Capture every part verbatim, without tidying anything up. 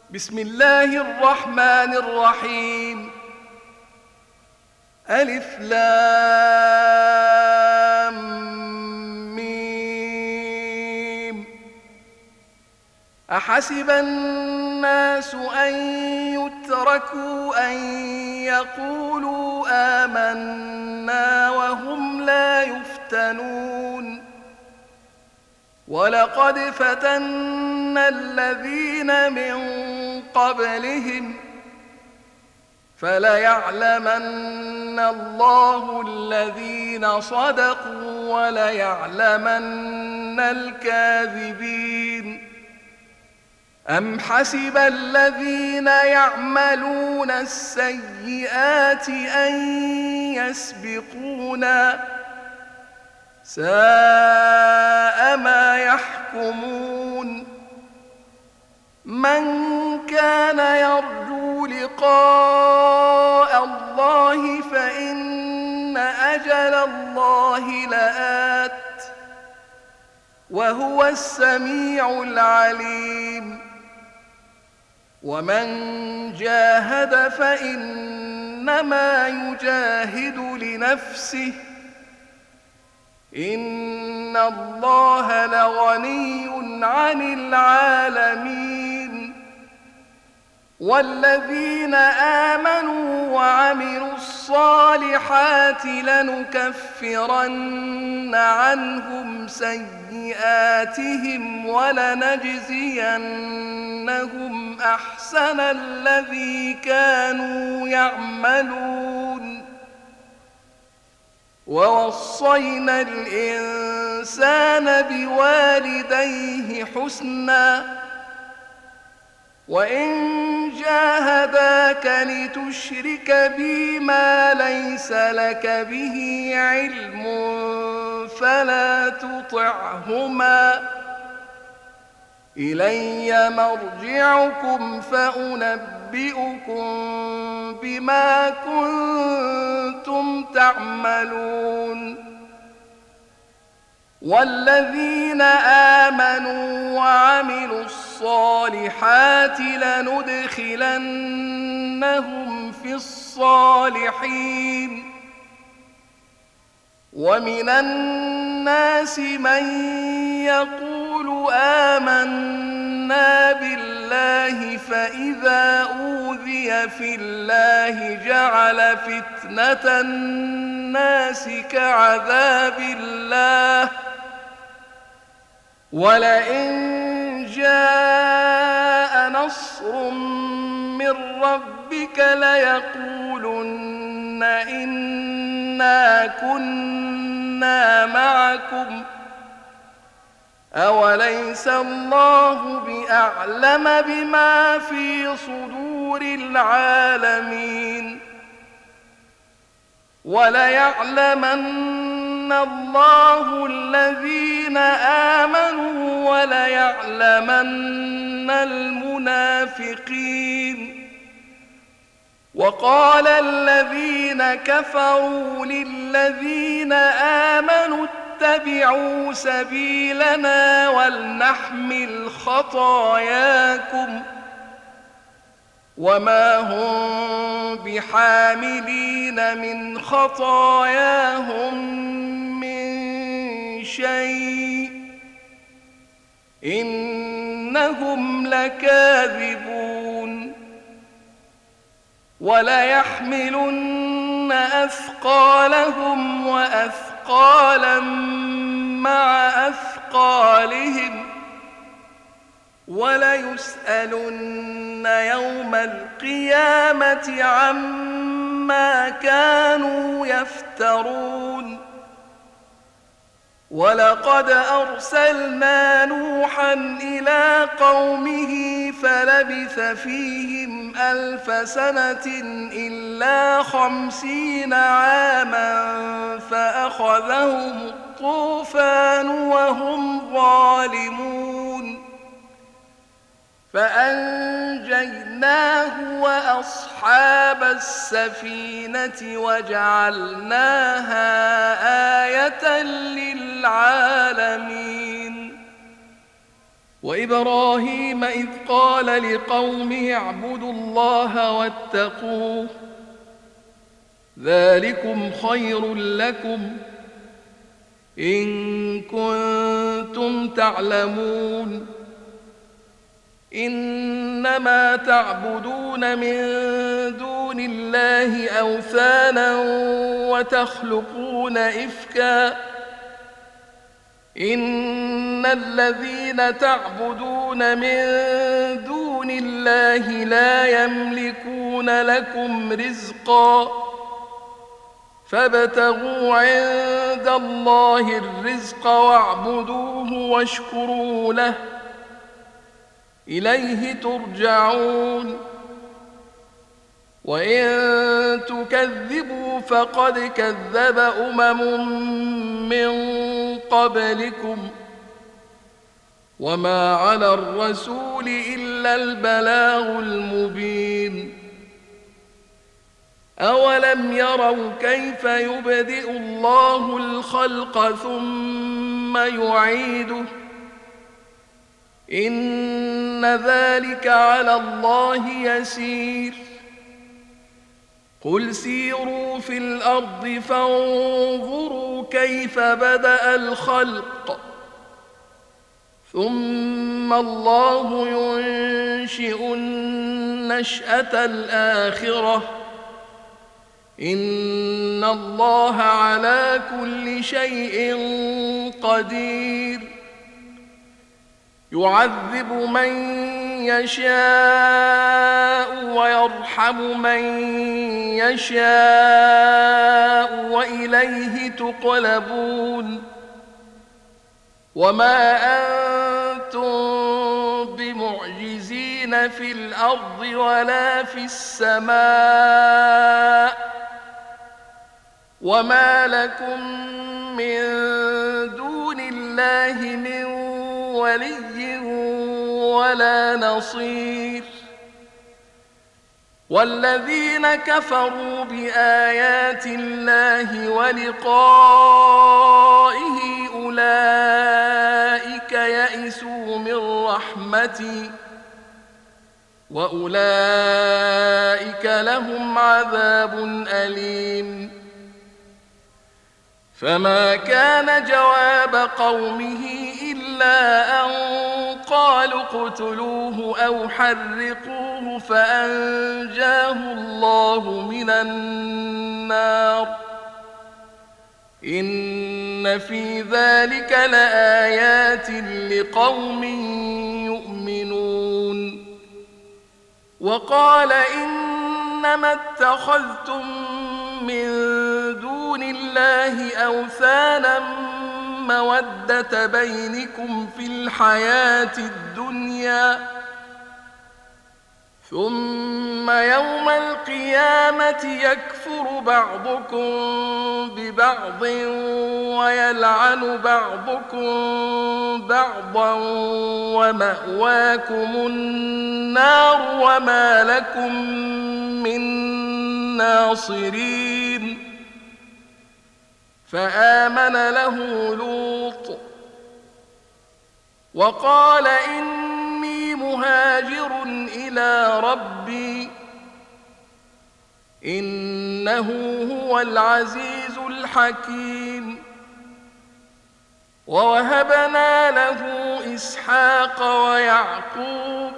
بسم الله الرحمن الرحيم. ألف لام ميم. أحسب الناس أن يتركوا أن يقولوا آمنا وهم لا يفتنون. ولقد فتنا الذين من قبلهم فليعلمن الله الذين صدقوا وليعلمن الكاذبين. أم حسب الذين يعملون السيئات أن يسبقونا ساء ما يحكمون. من كان يرجو لقاء الله فإن أجل الله لآت وهو السميع العليم. ومن جاهد فإنما يجاهد لنفسه إن الله لغني عن العالمين. والذين آمنوا وعملوا الصالحات لنكفرن عنهم سيئاتهم ولنجزينهم أحسن الذي كانوا يعملون. ووصينا الإنسان بوالديه حسنا وإن جاهداك لتشرك بي ما ليس لك به علم فلا تطعهما إلي مرجعكم فأنبئكم بما كنتم تعملون. والذين آمنوا وعملوا الصالحات لندخلنهم في الصالحين. ومن الناس من يقول آمنا بالله فإذا أوذي في الله جعل فتنة الناس كعذاب الله ولئن جاء نصر من ربك ليقولن إنا كنا معكم أوليس الله بأعلم بما في صدور العالمين. وليعلمن الله الذين آمنوا وليعلمن المنافقين. وقال الذين كفروا للذين آمنوا اتبعوا سبيلنا ولنحمل خطاياكم وما هم بحاملين من خطاياهم من شيء إنهم لكاذبون. وليحملن أثقالهم وأثقالا مع أثقالهم وليسألن يوم القيامة عما كانوا يفترون. ولقد أرسلنا نوحا إلى قومه فلبث فيهم ألف سنة إلا خمسين عاما فأخذهم الطوفان وهم ظالمون فأنجيناه وأصحاب السفينة وجعلناها آية للعالمين. وإبراهيم إذ قال لقومه اعبدوا الله واتقوه ذلكم خير لكم إن كنتم تعلمون إنما تعبدون من دون الله أوثانا وتخلقون إفكا إن الذين تعبدون من دون الله لا يملكون لكم رزقا فابتغوا عند الله الرزق واعبدوه واشكروا له إليه ترجعون وإن تكذبوا فقد كذب أمم من قبلكم وما على الرسول إلا البلاغ المبين أولم يروا كيف يبدئ الله الخلق ثم يعيده إن ذلك على الله يسير قل سيروا في الأرض فانظروا كيف بدأ الخلق ثم الله ينشئ النشأة الآخرة إن الله على كل شيء قدير يعذب من يشاء ويرحم من يشاء وإليه تقلبون وما أنتم بمعجزين في الأرض ولا في السماء وما لكم من دون الله من ولي ولا نصير والذين كفروا بآيات الله ولقائه أولئك يئسوا من رحمتي وأولئك لهم عذاب أليم فما كان جواب قومه إلا أن قالوا اقتلوه أو حرقوه فأنجاه الله من النار إن في ذلك لآيات لقوم يؤمنون وقال إنما اتخذتم من دون الله أوثانا مودة بينكم في الحياة الدنيا ثم يوم القيامة يكفر بعضكم ببعض ويلعن بعضكم بعضا ومأواكم النار وما لكم من ناصرين فآمن له لوط وقال إني مهاجر إلى ربي إنه هو العزيز الحكيم ووهبنا له إسحاق ويعقوب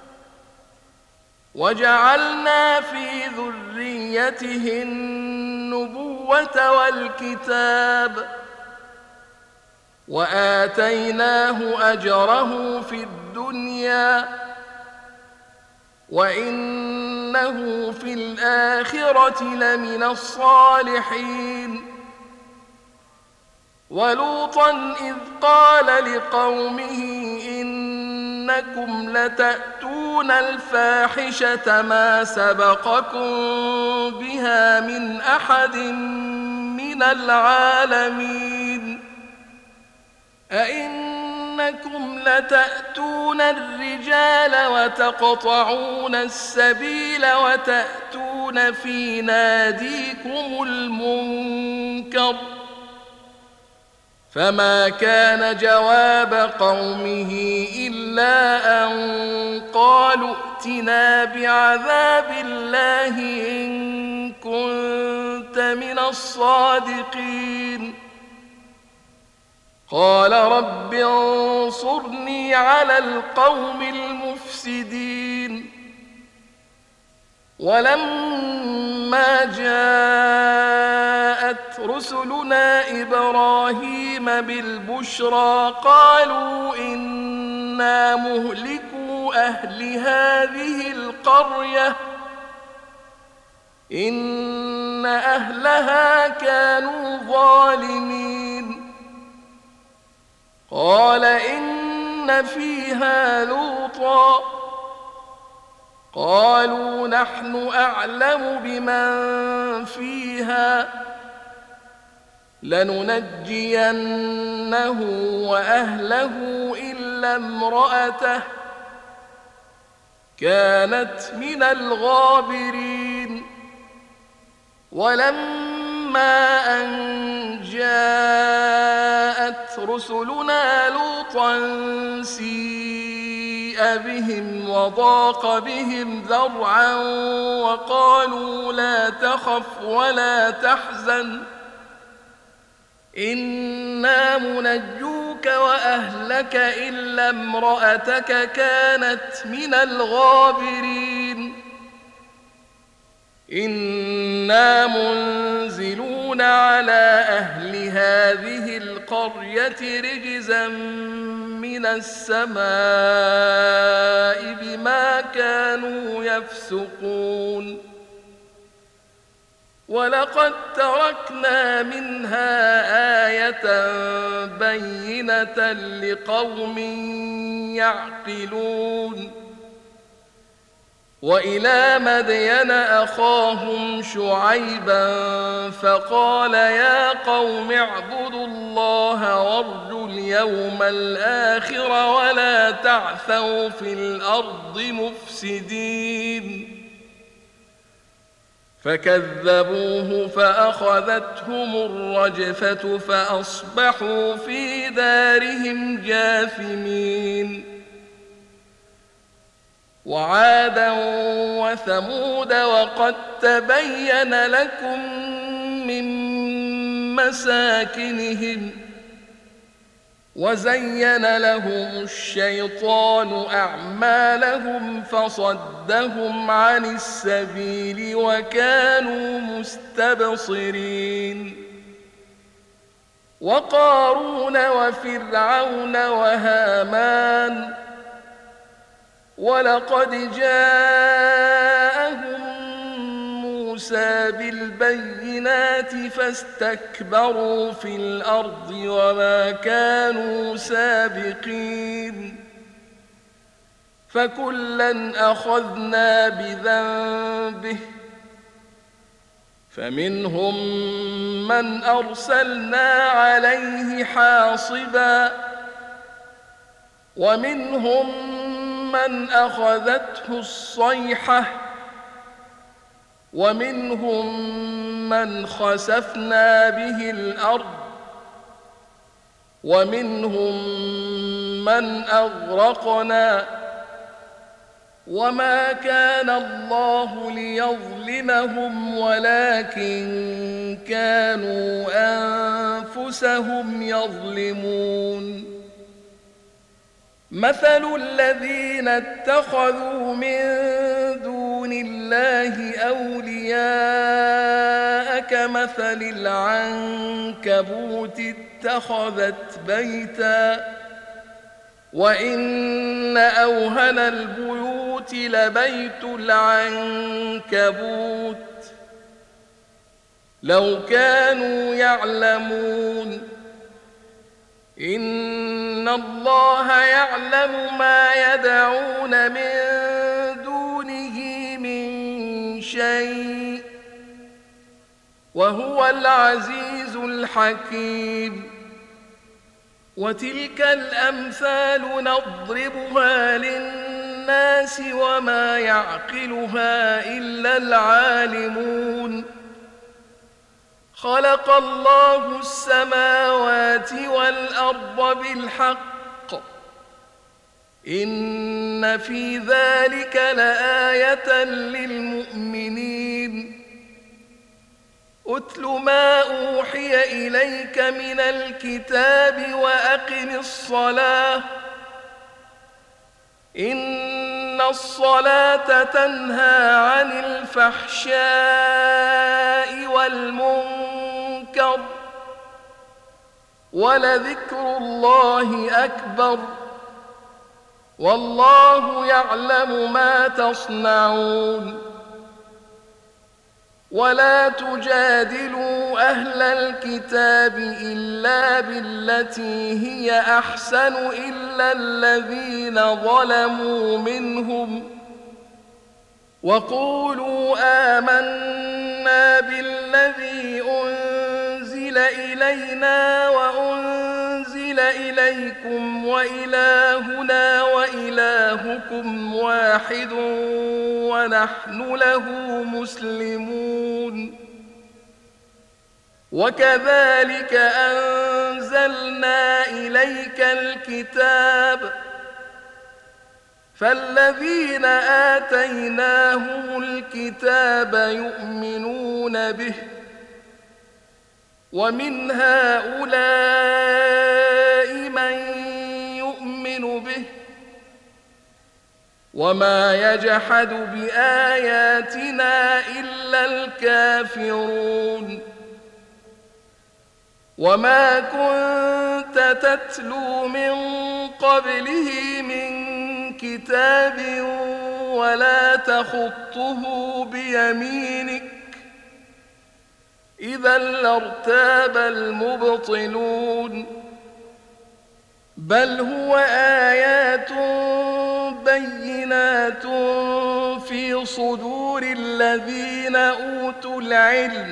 وجعلنا في ذريته النبوة والكتاب وآتيناه أجره في الدنيا وإنه في الآخرة لمن الصالحين ولوطا إذ قال لقومه إنكم لتأتون الفاحشة ما سبقكم بها من أحد من العالمين أئنكم لتأتون الرجال وتقطعون السبيل وتأتون في ناديكم المنكر فما كان جواب قومه إلا أن قالوا ائتنا بعذاب الله إن كنت من الصادقين قال رب انصرني على القوم المفسدين ولما جاءت رسلنا إبراهيم بالبشرى قالوا إنا مهلكو أهل هذه القرية إن أهلها كانوا ظالمين قال إن فيها لوطا قالوا نحن أعلم بمن فيها لننجينه وأهله إلا امرأته كانت من الغابرين ولما أن جاءت رسلنا لوطا سيء بهم وضاق بهم ذرعا وقالوا لا تخف ولا تحزن إنا منجوك وأهلك إلا امرأتك كانت من الغابرين إنا منزلون على أهل هذه القرية رجزا من السماء بما كانوا يفسقون ولقد تركنا منها آية بينة لقوم يعقلون وإلى مدين أخاهم شعيبا فقال يا قوم اعبدوا الله وارجوا اليوم الآخر ولا تعثوا في الأرض مفسدين فكذبوه فأخذتهم الرجفة فأصبحوا في دارهم جاثمين وعادا وثمود وقد تبين لكم من مساكنهم وزين لهم الشيطان أعمالهم فصدهم عن السبيل وكانوا مستبصرين وقارون وفرعون وهامان ولقد جاءهم موسى بالبينات فاستكبروا في الأرض وما كانوا سابقين فكلا أخذنا بذنبه فمنهم من أرسلنا عليه حاصبا ومنهم من أخذته الصيحة ومنهم من خسفنا به الأرض ومنهم من أغرقنا وما كان الله ليظلمهم ولكن كانوا أنفسهم يظلمون مثل الذين اتخذوا من دون الله أولياء كمثل العنكبوت اتخذت بيتا وإن أوهن البيوت لبيت العنكبوت لو كانوا يعلمون إن الله يعلم ما يدعون من دونه من شيء وهو العزيز الحكيم وتلك الأمثال نضربها للناس وما يعقلها إلا العالمون خلق الله السماوات والأرض بالحق إن في ذلك لآية للمؤمنين أتل ما أوحي إليك من الكتاب وأقم الصلاة إن الصلاة تنهى عن الفحشاء والمنكر ولذكر الله أكبر والله يعلم ما تصنعون ولا تجادلوا أهل الكتاب إلا بالتي هي أحسن إلا الذين ظلموا منهم وقولوا آمنا بالذي أنزل إلينا وأنزل إليكم وإلهنا وإلهكم واحد ونحن له مسلمون وكذلك أنزلنا إليك الكتاب فالذين آتيناهم الكتاب يؤمنون به ومن هؤلاء من يؤمن به وما يجحد بآياتنا إلا الكافرون وما كنت تتلو من قبله من كتاب ولا تخطه بيمينك إذا لارتاب المبطلون بل هو آيات بينات في صدور الذين أوتوا العلم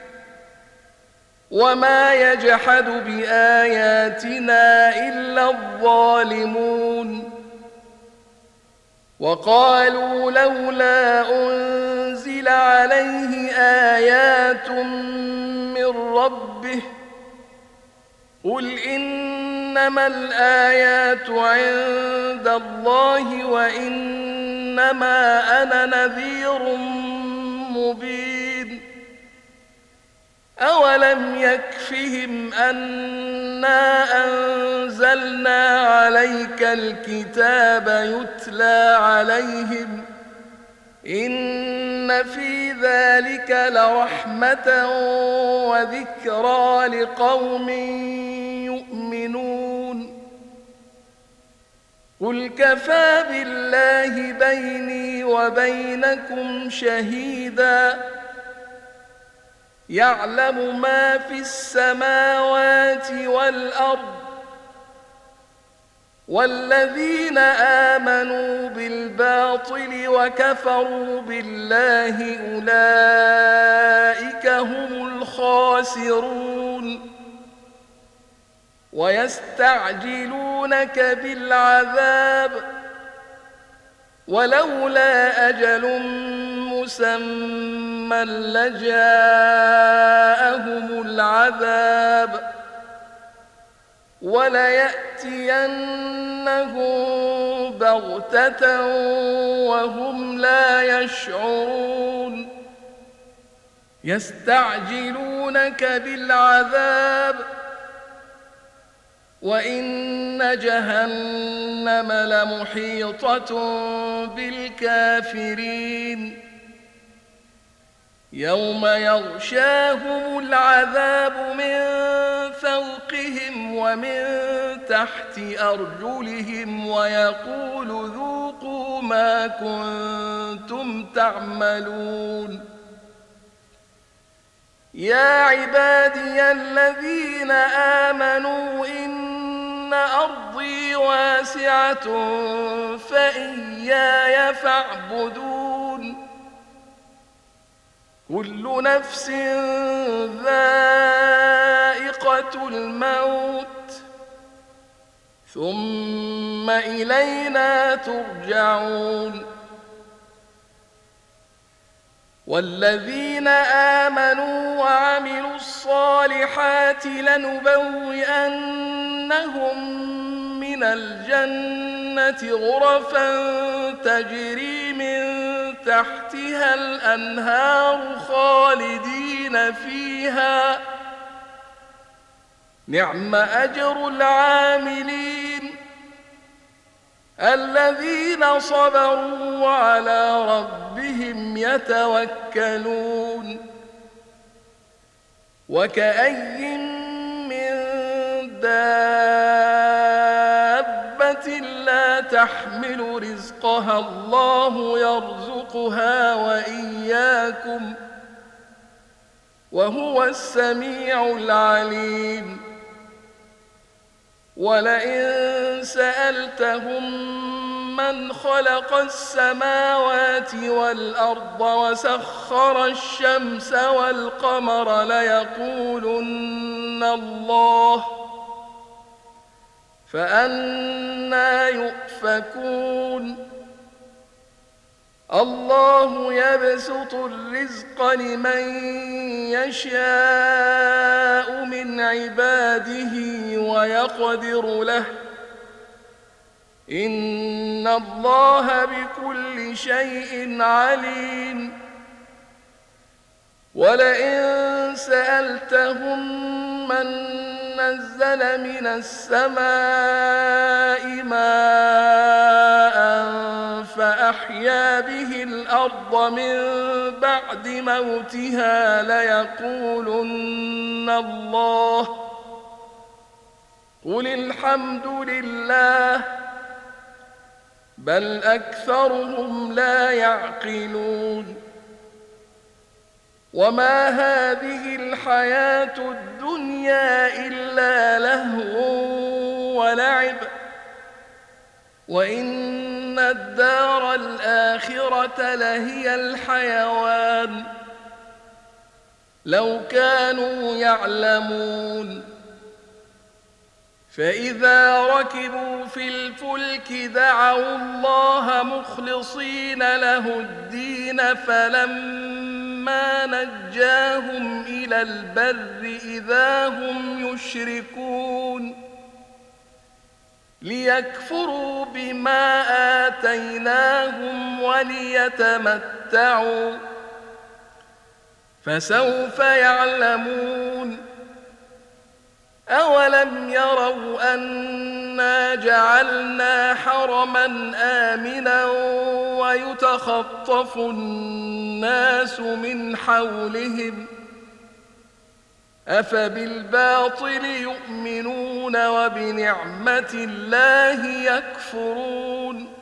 وما يجحد بآياتنا إلا الظالمون وقالوا لولا أنزل عليه آيات من ربه قل إنما الآيات عند الله وإنما أنا نذير مبين أولم يكفهم أنا أنزلنا عليك الكتاب يتلى عليهم إن في ذلك لرحمة وذكرى لقوم يؤمنون قل كفى بالله بيني وبينكم شهيدا يعلم ما في السماوات والأرض والذين آمنوا بالباطل وكفروا بالله أولئك هم الخاسرون ويستعجلونك بالعذاب ولولا أجل مسمى لجاءهم العذاب وليأتينهم بغتة وهم لا يشعرون يستعجلونك بالعذاب وإن جهنم لمحيطة بالكافرين يوم يغشاهم العذاب من فوقهم ومن تحت أرجلهم ويقول ذوقوا ما كنتم تعملون يا عبادي الذين آمنوا إن أرضي واسعة فإياي فاعبدون كل نفس ذائقة الموت ثم إلينا ترجعون والذين آمنوا وعملوا الصالحات لنبوئنهم من الجنة غرفا تجري من تحتها الأنهار خالدين فيها نعم أجر العاملين الذين صبروا وعلى ربهم يتوكلون وكأي من دابة لا تحمل رزقها الله يرزقها وإياكم وهو السميع العليم ولئن سألتهم من خلق السماوات والأرض وسخر الشمس والقمر ليقولن الله فأنى يؤفكون الله يبسط الرزق لمن يشاء من عباده ويقدر له إن الله بكل شيء عليم ولئن سألتهم من نزل من السماء ماء فأحيا به الأرض من بعد موتها ليقولن الله قل الحمد لله بل أكثرهم لا يعقلون وما هذه الحياة الدنيا إلا لهو ولعب وإن الدار الآخرة لهي الحيوان لو كانوا يعلمون فإذا ركبوا في الفلك دعوا الله مخلصين له الدين فلما نجاهم إلى البر إذا هم يشركون ليكفروا بما آتيناهم وليتمتعوا فسوف يعلمون أولم يروا أنا جعلنا حرما آمنا ويتخطف الناس من حولهم أفبالباطل يؤمنون وبنعمة الله يكفرون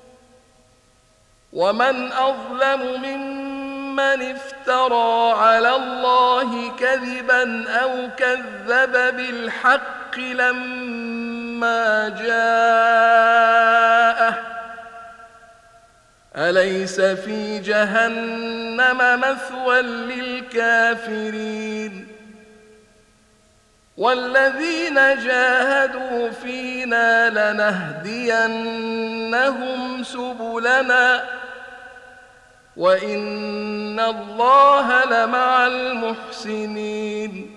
ومن أظلم ممن افترى على الله كذبا أو كذب بالحق لما جاءه أليس في جهنم مثوى للكافرين والذين جاهدوا فينا لنهدينهم سبلنا وإن الله لمع المحسنين